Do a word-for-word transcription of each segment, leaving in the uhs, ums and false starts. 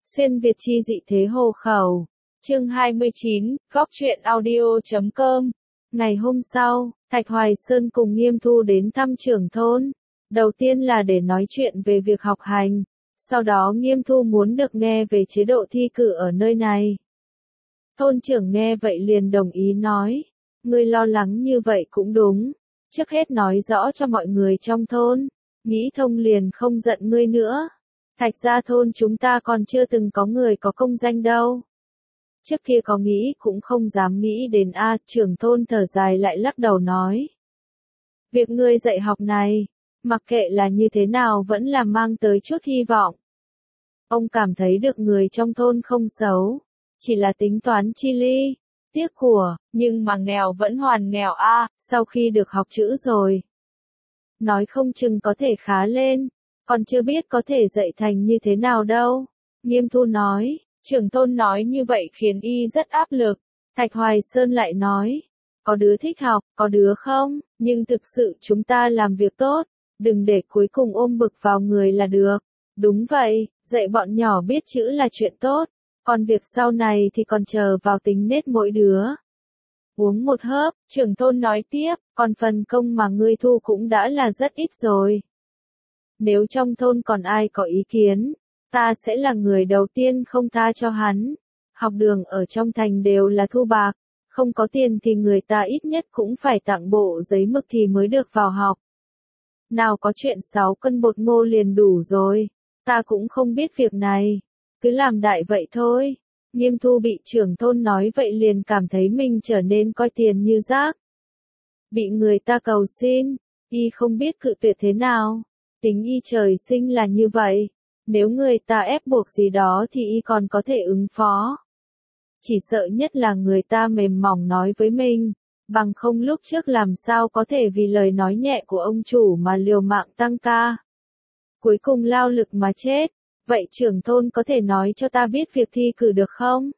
Xuyên Việt chi dị thế hồ khẩu. Chương hai mươi chín, góc truyện audio chấm com. Ngày hôm sau, Thạch Hoài Sơn cùng Nghiêm Thu đến thăm trưởng thôn. Đầu tiên là để nói chuyện về việc học hành. Sau đó Nghiêm Thu muốn được nghe về chế độ thi cử ở nơi này. Thôn trưởng nghe vậy liền đồng ý nói. Ngươi lo lắng như vậy cũng đúng. Trước hết nói rõ cho mọi người trong thôn. Nghĩ thông liền không giận ngươi nữa. Thạch gia thôn chúng ta còn chưa từng có người có công danh đâu. Trước kia có nghĩ cũng không dám nghĩ đến a. Trưởng thôn thở dài lại lắc đầu nói. Việc ngươi dạy học này, mặc kệ là như thế nào vẫn là mang tới chút hy vọng. Ông cảm thấy được người trong thôn không xấu, chỉ là tính toán chi ly, tiếc của, nhưng mà nghèo vẫn hoàn nghèo a. Sau khi được học chữ rồi, nói không chừng có thể khá lên. Còn chưa biết có thể dạy thành như thế nào đâu. Nghiêm Thu nói, trưởng thôn nói như vậy khiến y rất áp lực. Thạch Hoài Sơn lại nói, có đứa thích học, có đứa không, nhưng thực sự chúng ta làm việc tốt, đừng để cuối cùng ôm bực vào người là được. Đúng vậy, dạy bọn nhỏ biết chữ là chuyện tốt, còn việc sau này thì còn chờ vào tính nết mỗi đứa. Uống một hớp, trưởng thôn nói tiếp, còn phần công mà ngươi thu cũng đã là rất ít rồi. Nếu trong thôn còn ai có ý kiến, ta sẽ là người đầu tiên không tha cho hắn. Học đường ở trong thành đều là thu bạc, không có tiền thì người ta ít nhất cũng phải tặng bộ giấy mực thì mới được vào học. Nào có chuyện sáu cân bột ngô liền đủ rồi, ta cũng không biết việc này, cứ làm đại vậy thôi. Nghiêm Thu bị trưởng thôn nói vậy liền cảm thấy mình trở nên coi tiền như rác. Bị người ta cầu xin, y không biết cự tuyệt thế nào. Tính y trời sinh là như vậy, nếu người ta ép buộc gì đó thì y còn có thể ứng phó. Chỉ sợ nhất là người ta mềm mỏng nói với mình, bằng không lúc trước làm sao có thể vì lời nói nhẹ của ông chủ mà liều mạng tăng ca. Cuối cùng lao lực mà chết, vậy trưởng thôn có thể nói cho ta biết việc thi cử được không?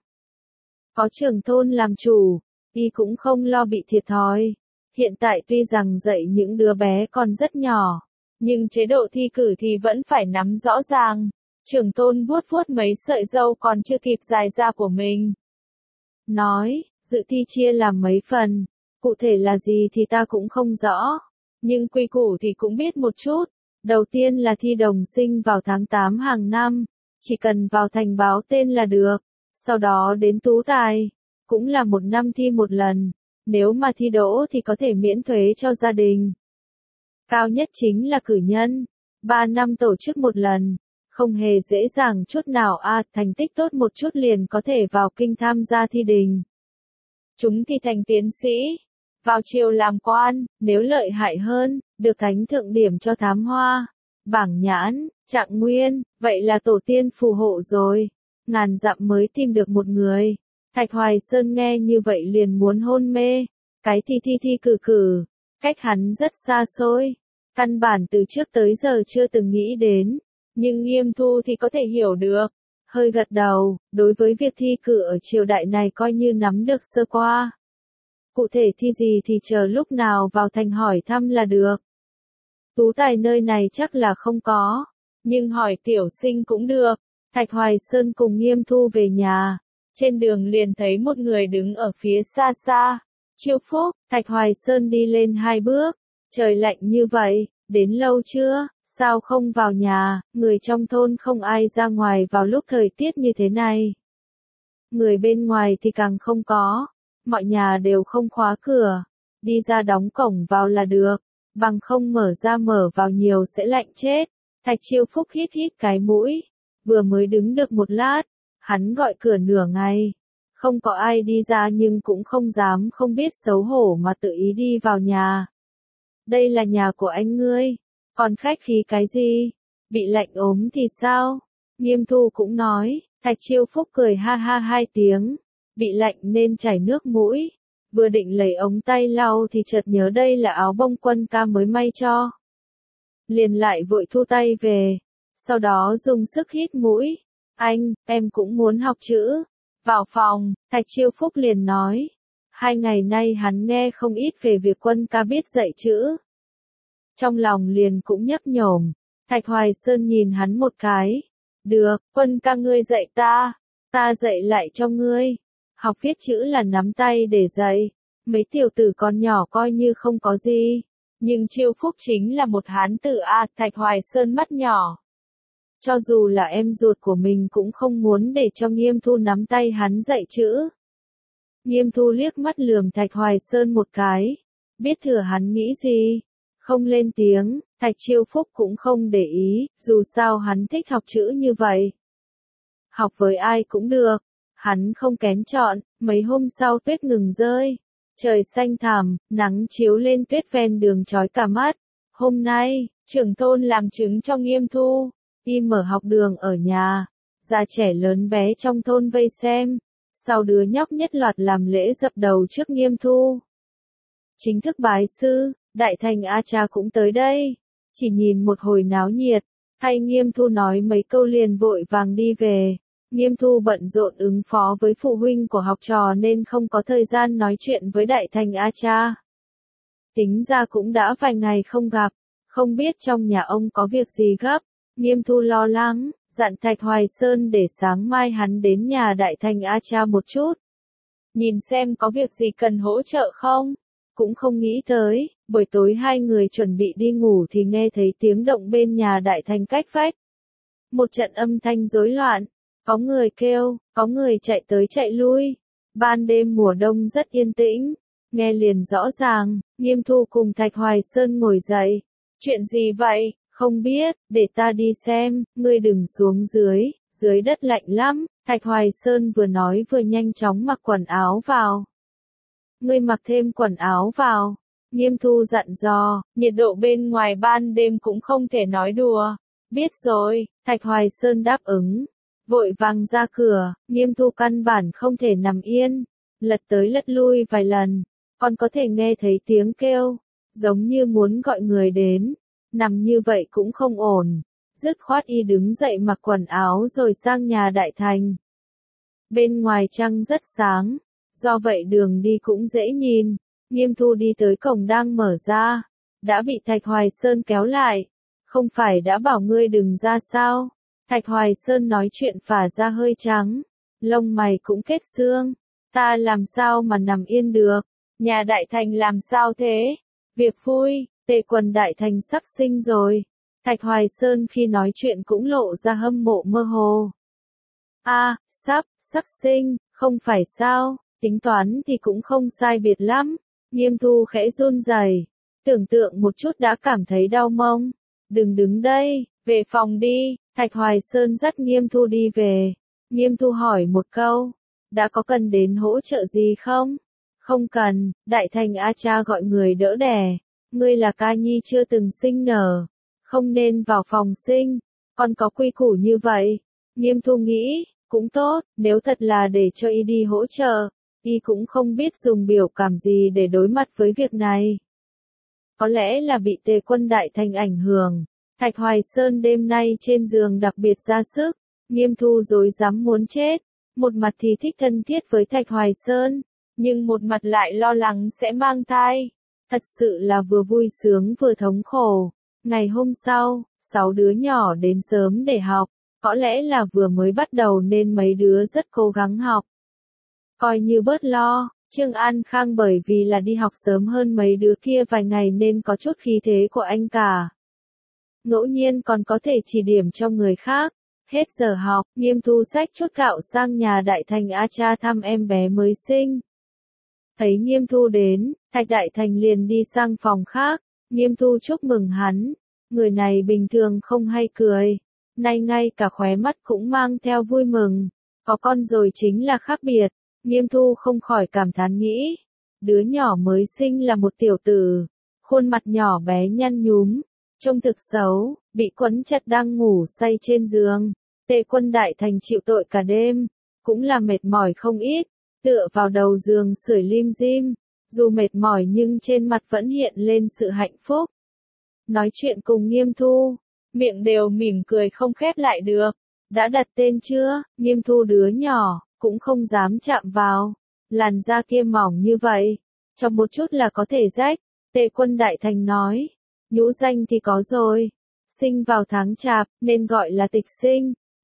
Có trưởng thôn làm chủ, y cũng không lo bị thiệt thòi. Hiện tại tuy rằng dạy những đứa bé còn rất nhỏ, nhưng chế độ thi cử thì vẫn phải nắm rõ ràng. Trưởng thôn vuốt vuốt mấy sợi râu còn chưa kịp dài ra của mình. Nói, dự thi chia làm mấy phần, cụ thể là gì thì ta cũng không rõ. Nhưng quy củ thì cũng biết một chút. Đầu tiên là thi đồng sinh vào tháng tám hàng năm, chỉ cần vào thành báo tên là được. Sau đó đến tú tài, cũng là một năm thi một lần. Nếu mà thi đỗ thì có thể miễn thuế cho gia đình. Cao nhất chính là cử nhân, ba năm tổ chức một lần, không hề dễ dàng chút nào a. Thành tích tốt một chút liền có thể vào kinh tham gia thi đình. Chúng thì thành tiến sĩ, vào triều làm quan, nếu lợi hại hơn, được thánh thượng điểm cho thám hoa, bảng nhãn, trạng nguyên, vậy là tổ tiên phù hộ rồi. Ngàn dặm mới tìm được một người. Thạch Hoài Sơn nghe như vậy liền muốn hôn mê. Cái thi thi thi cử cử, cách hắn rất xa xôi. Căn bản từ trước tới giờ chưa từng nghĩ đến. Nhưng Nghiêm Thu thì có thể hiểu được. Hơi gật đầu, đối với việc thi cử ở triều đại này coi như nắm được sơ qua. Cụ thể thi gì thì chờ lúc nào vào thành hỏi thăm là được. Tú tài nơi này chắc là không có, nhưng hỏi tiểu sinh cũng được. Thạch Hoài Sơn cùng Nghiêm Thu về nhà. Trên đường liền thấy một người đứng ở phía xa xa. Chiêu Phúc, Thạch Hoài Sơn đi lên hai bước. Trời lạnh như vậy, đến lâu chưa, sao không vào nhà, người trong thôn không ai ra ngoài vào lúc thời tiết như thế này. Người bên ngoài thì càng không có, mọi nhà đều không khóa cửa, đi ra đóng cổng vào là được, bằng không mở ra mở vào nhiều sẽ lạnh chết. Thạch Chiêu Phúc hít hít cái mũi, vừa mới đứng được một lát, hắn gọi cửa nửa ngày. Không có ai đi ra nhưng cũng không dám không biết xấu hổ mà tự ý đi vào nhà. Đây là nhà của anh ngươi, còn khách khí cái gì? Bị lạnh ốm thì sao? Nghiêm Thu cũng nói, Thạch Chiêu Phúc cười ha ha hai tiếng, bị lạnh nên chảy nước mũi. Vừa định lấy ống tay lau thì chợt nhớ đây là áo bông quân ca mới may cho. Liền lại vội thu tay về, sau đó dùng sức hít mũi. Anh, em cũng muốn học chữ. Vào phòng, Thạch Chiêu Phúc liền nói. Hai ngày nay hắn nghe không ít về việc quân ca biết dạy chữ. Trong lòng liền cũng nhấp nhổm. Thạch Hoài Sơn nhìn hắn một cái. Được, Quân ca ngươi dạy ta, ta dạy lại cho ngươi. Học viết chữ là nắm tay để dạy. Mấy tiểu tử con nhỏ coi như không có gì. Nhưng Chiêu Phúc chính là một hán tử a, Thạch Hoài Sơn mắt nhỏ. Cho dù là em ruột của mình cũng không muốn để cho Nghiêm Thu nắm tay hắn dạy chữ. Nghiêm Thu liếc mắt lườm Thạch Hoài Sơn một cái. Biết thừa hắn nghĩ gì. Không lên tiếng, Thạch Chiêu Phúc cũng không để ý, dù sao hắn thích học chữ như vậy. Học với ai cũng được. Hắn không kén chọn, mấy hôm sau tuyết ngừng rơi. Trời xanh thẳm, nắng chiếu lên tuyết ven đường chói cả mắt. Hôm nay, trưởng thôn làm chứng cho Nghiêm Thu. Y mở học đường ở nhà. Già trẻ lớn bé trong thôn vây xem. Sau đứa nhóc nhất loạt làm lễ dập đầu trước Nghiêm Thu. Chính thức bái sư, Đại Thành A Cha cũng tới đây. Chỉ nhìn một hồi náo nhiệt, thay Nghiêm Thu nói mấy câu liền vội vàng đi về. Nghiêm Thu bận rộn ứng phó với phụ huynh của học trò nên không có thời gian nói chuyện với Đại Thành A Cha. Tính ra cũng đã vài ngày không gặp, không biết trong nhà ông có việc gì gấp. Nghiêm Thu lo lắng, dặn Thạch Hoài Sơn để sáng mai hắn đến nhà Đại Thành A Cha một chút. Nhìn xem có việc gì cần hỗ trợ không? Cũng không nghĩ tới, buổi tối hai người chuẩn bị đi ngủ thì nghe thấy tiếng động bên nhà Đại Thành cách vách. Một trận âm thanh rối loạn, có người kêu, có người chạy tới chạy lui. Ban đêm mùa đông rất yên tĩnh, nghe liền rõ ràng. Nghiêm Thu cùng Thạch Hoài Sơn ngồi dậy. Chuyện gì vậy? Không biết, để ta đi xem, ngươi đừng xuống dưới, dưới đất lạnh lắm. Thạch Hoài Sơn vừa nói vừa nhanh chóng mặc quần áo vào. Ngươi mặc thêm quần áo vào. Nghiêm Thu dặn dò, nhiệt độ bên ngoài ban đêm cũng không thể nói đùa. Biết rồi, Thạch Hoài Sơn đáp ứng. Vội vàng ra cửa, Nghiêm Thu căn bản không thể nằm yên. Lật tới lật lui vài lần, còn có thể nghe thấy tiếng kêu, giống như muốn gọi người đến. Nằm như vậy cũng không ổn. Dứt khoát y đứng dậy mặc quần áo rồi sang nhà Đại Thành. Bên ngoài trăng rất sáng, do vậy đường đi cũng dễ nhìn. Nghiêm Thu đi tới cổng đang mở ra, đã bị Thạch Hoài Sơn kéo lại. Không phải đã bảo ngươi đừng ra sao? Thạch Hoài Sơn nói chuyện phả ra hơi trắng, lông mày cũng kết xương. Ta làm sao mà nằm yên được? Nhà Đại Thành làm sao thế? Việc vui, Tề Quần Đại Thành sắp sinh rồi. Thạch Hoài Sơn khi nói chuyện cũng lộ ra hâm mộ mơ hồ. A, à, sắp, sắp sinh, không phải sao? Tính toán thì cũng không sai biệt lắm. Nghiêm Thu khẽ run rẩy, tưởng tượng một chút đã cảm thấy đau mông. Đừng đứng đây, về phòng đi. Thạch Hoài Sơn dắt Nghiêm Thu đi về. Nghiêm Thu hỏi một câu, đã có cần đến hỗ trợ gì không? Không cần, Đại Thành A Cha gọi người đỡ đẻ. Ngươi là ca nhi chưa từng sinh nở, không nên vào phòng sinh. Còn có quy củ như vậy. Nghiêm Thu nghĩ, cũng tốt, nếu thật là để cho y đi hỗ trợ, y cũng không biết dùng biểu cảm gì để đối mặt với việc này. Có lẽ là bị Tề Quân Đại Thành ảnh hưởng. Thạch Hoài Sơn đêm nay trên giường đặc biệt ra sức. Nghiêm Thu rối rắm muốn chết. Một mặt thì thích thân thiết với Thạch Hoài Sơn, nhưng một mặt lại lo lắng sẽ mang thai. Thật sự là vừa vui sướng vừa thống khổ. Ngày hôm sau, sáu đứa nhỏ đến sớm để học. Có lẽ là vừa mới bắt đầu nên mấy đứa rất cố gắng học. Coi như bớt lo. Trương An Khang bởi vì là đi học sớm hơn mấy đứa kia vài ngày nên có chút khí thế của anh cả. Ngẫu nhiên còn có thể chỉ điểm cho người khác. Hết giờ học, Nghiêm Thu xách chút gạo sang nhà Đại Thành A Cha thăm em bé mới sinh. Thấy Nghiêm Thu đến, Thạch Đại Thành liền đi sang phòng khác. Nghiêm Thu chúc mừng hắn. Người này bình thường không hay cười, nay ngay cả khóe mắt cũng mang theo vui mừng. Có con rồi chính là khác biệt. Nghiêm Thu không khỏi cảm thán nghĩ. Đứa nhỏ mới sinh là một tiểu tử. Khuôn mặt nhỏ bé nhăn nhúm. Trông thực xấu, bị quấn chặt đang ngủ say trên giường. Tề Quân Đại Thành chịu tội cả đêm. Cũng là mệt mỏi không ít. Tựa vào đầu giường sưởi lim dim. Dù mệt mỏi nhưng trên mặt vẫn hiện lên sự hạnh phúc. Nói chuyện cùng Nghiêm Thu. Miệng đều mỉm cười không khép lại được. Đã đặt tên chưa? Nghiêm Thu đứa nhỏ, cũng không dám chạm vào. Làn da kia mỏng như vậy. Trong một chút là có thể rách. Tề Quân Đại Thành nói. Nhũ danh thì có rồi. Sinh vào tháng chạp, nên gọi là tịch sinh.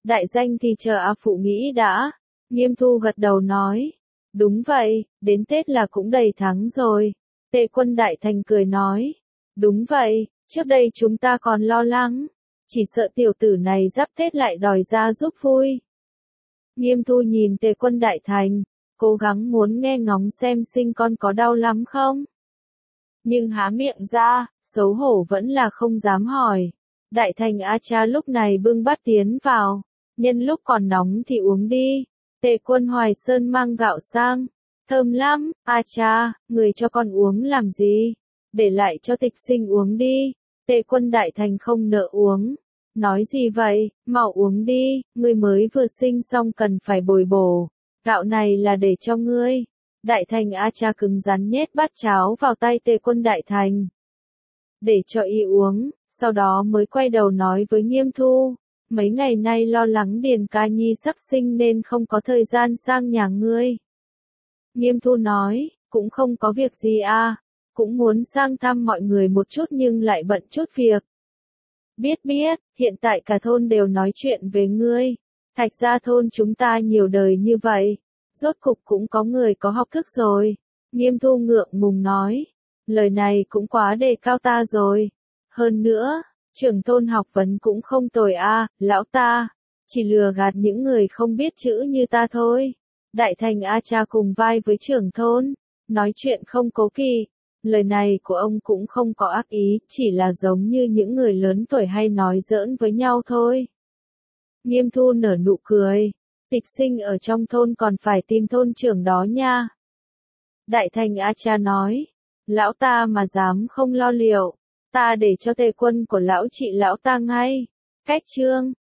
Đại danh thì chờ A Phụ nghĩ đã. Nghiêm Thu gật đầu nói. Đúng vậy, đến Tết là cũng đầy tháng rồi. Tề Quân Đại Thành cười nói. Đúng vậy, trước đây chúng ta còn lo lắng. Chỉ sợ tiểu tử này giáp Tết lại đòi ra giúp vui. Nghiêm Thu nhìn Tề Quân Đại Thành, cố gắng muốn nghe ngóng xem sinh con có đau lắm không. Nhưng há miệng ra, xấu hổ vẫn là không dám hỏi. Đại Thành A Cha lúc này bưng bát tiến vào, nhân lúc còn nóng thì uống đi. Tề Quân Hoài Sơn mang gạo sang, thơm lắm. A Cha, người cho con uống làm gì? Để lại cho Tịch Sinh uống đi. Tề Quân Đại Thành không nỡ uống. Nói gì vậy, mau uống đi, ngươi mới vừa sinh xong cần phải bồi bổ. Gạo này là để cho ngươi. Đại Thành A Cha cứng rắn nhét bát cháo vào tay Tề Quân Đại Thành. Để cho y uống, sau đó mới quay đầu nói với Nghiêm Thu. Mấy ngày nay lo lắng Điền Ca Nhi sắp sinh nên không có thời gian sang nhà ngươi. Nghiêm Thu nói, cũng không có việc gì à, cũng muốn sang thăm mọi người một chút nhưng lại bận chút việc. Biết biết, hiện tại cả thôn đều nói chuyện về ngươi. Thạch gia thôn chúng ta nhiều đời như vậy, rốt cục cũng có người có học thức rồi. Nghiêm Thu ngượng ngùng nói, lời này cũng quá đề cao ta rồi. Hơn nữa, trưởng thôn học vấn cũng không tồi a, lão ta, chỉ lừa gạt những người không biết chữ như ta thôi. Đại Thành A Cha cùng vai với trưởng thôn, nói chuyện không cố kỵ. Lời này của ông cũng không có ác ý, chỉ là giống như những người lớn tuổi hay nói giỡn với nhau thôi. Nghiêm Thu nở nụ cười, Tịch Sinh ở trong thôn còn phải tìm thôn trưởng đó nha. Đại Thành A Cha nói, lão ta mà dám không lo liệu, ta để cho Tề Quân của lão trị lão ta ngay. Cách chương